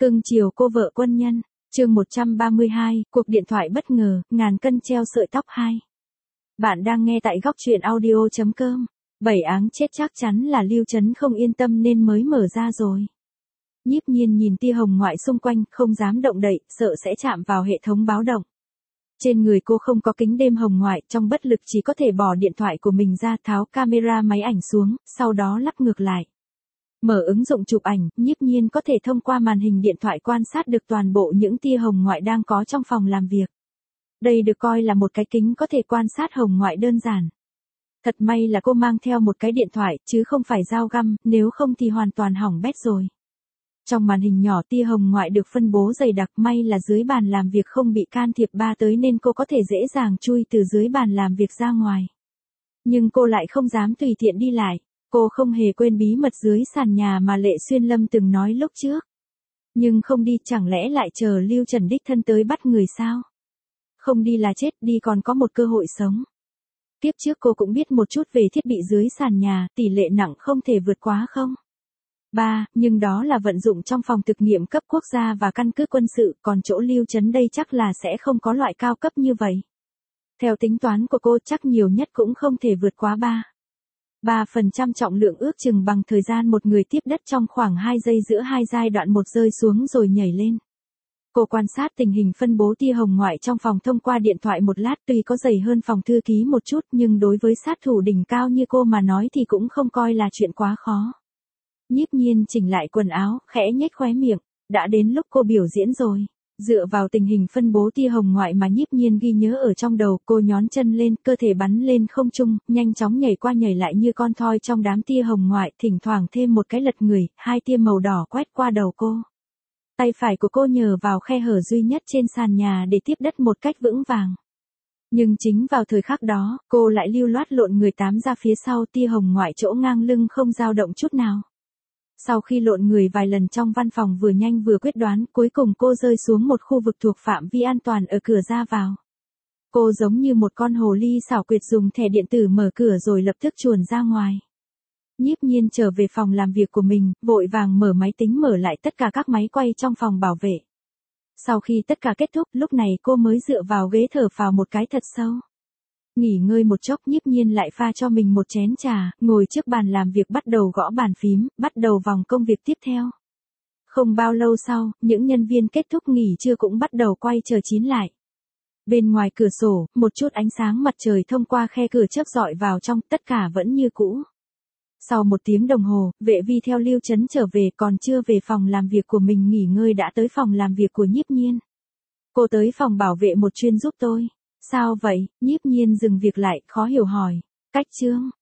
Cưng chiều cô vợ quân nhân, chương 132, cuộc điện thoại bất ngờ, ngàn cân treo sợi tóc 2. Bạn đang nghe tại góc truyện audio.com. 7 áng chết chắc chắn là Lưu Trấn không yên tâm nên mới mở ra rồi. Nhiếp Nhiên nhìn tia hồng ngoại xung quanh, không dám động đậy, sợ sẽ chạm vào hệ thống báo động. Trên người cô không có kính đêm hồng ngoại, trong bất lực chỉ có thể bỏ điện thoại của mình ra, tháo camera máy ảnh xuống, sau đó lắp ngược lại. Mở ứng dụng chụp ảnh, Nhiếp Nhiên có thể thông qua màn hình điện thoại quan sát được toàn bộ những tia hồng ngoại đang có trong phòng làm việc. Đây được coi là một cái kính có thể quan sát hồng ngoại đơn giản. Thật may là cô mang theo một cái điện thoại, chứ không phải dao găm, nếu không thì hoàn toàn hỏng bét rồi. Trong màn hình nhỏ tia hồng ngoại được phân bố dày đặc, may là dưới bàn làm việc không bị can thiệp tới nên cô có thể dễ dàng chui từ dưới bàn làm việc ra ngoài. Nhưng cô lại không dám tùy tiện đi lại. Cô không hề quên bí mật dưới sàn nhà mà Lệ Xuyên Lâm từng nói lúc trước. Nhưng không đi, chẳng lẽ lại chờ Lưu Trần đích thân tới bắt người sao? Không đi là chết, đi còn có một cơ hội sống. Tiếp trước cô cũng biết một chút về thiết bị dưới sàn nhà, tỷ lệ nặng không thể vượt quá 0,3, nhưng đó là vận dụng trong phòng thực nghiệm cấp quốc gia và căn cứ quân sự, còn chỗ Lưu Trấn đây chắc là sẽ không có loại cao cấp như vậy. Theo tính toán của cô chắc nhiều nhất cũng không thể vượt quá 3% trọng lượng, ước chừng bằng thời gian một người tiếp đất trong khoảng 2 giây giữa hai giai đoạn, một rơi xuống rồi nhảy lên. Cô quan sát tình hình phân bố tia hồng ngoại trong phòng thông qua điện thoại một lát, tuy có dày hơn phòng thư ký một chút nhưng đối với sát thủ đỉnh cao như cô mà nói thì cũng không coi là chuyện quá khó. Nhiếp Nhiên chỉnh lại quần áo, khẽ nhếch khóe miệng, đã đến lúc cô biểu diễn rồi. Dựa vào tình hình phân bố tia hồng ngoại mà Nhiếp Nhiên ghi nhớ ở trong đầu, cô nhón chân lên, cơ thể bắn lên không trung, nhanh chóng nhảy qua nhảy lại như con thoi trong đám tia hồng ngoại, thỉnh thoảng thêm một cái lật người, hai tia màu đỏ quét qua đầu cô. Tay phải của cô nhờ vào khe hở duy nhất trên sàn nhà để tiếp đất một cách vững vàng. Nhưng chính vào thời khắc đó, cô lại lưu loát lộn người tám ra phía sau, tia hồng ngoại chỗ ngang lưng không dao động chút nào. Sau khi lộn người vài lần trong văn phòng vừa nhanh vừa quyết đoán, cuối cùng cô rơi xuống một khu vực thuộc phạm vi an toàn ở cửa ra vào. Cô giống như một con hồ ly xảo quyệt dùng thẻ điện tử mở cửa rồi lập tức chuồn ra ngoài. Nhiếp Nhiên trở về phòng làm việc của mình, vội vàng mở máy tính mở lại tất cả các máy quay trong phòng bảo vệ. Sau khi tất cả kết thúc, lúc này cô mới dựa vào ghế thở phào một cái thật sâu. Nghỉ ngơi một chốc, Nhiếp Nhiên lại pha cho mình một chén trà, ngồi trước bàn làm việc bắt đầu gõ bàn phím, bắt đầu vòng công việc tiếp theo. Không bao lâu sau, những nhân viên kết thúc nghỉ trưa cũng bắt đầu quay chờ chín lại. Bên ngoài cửa sổ, một chút ánh sáng mặt trời thông qua khe cửa chớp rọi vào trong, tất cả vẫn như cũ. Sau 1 tiếng đồng hồ, vệ vi theo Lưu Trấn trở về, còn chưa về phòng làm việc của mình nghỉ ngơi đã tới phòng làm việc của Nhiếp Nhiên. Cô tới phòng bảo vệ một chuyên giúp tôi. Sao vậy? Nhiếp Nhiên dừng việc lại, khó hiểu hỏi. Cách Trương,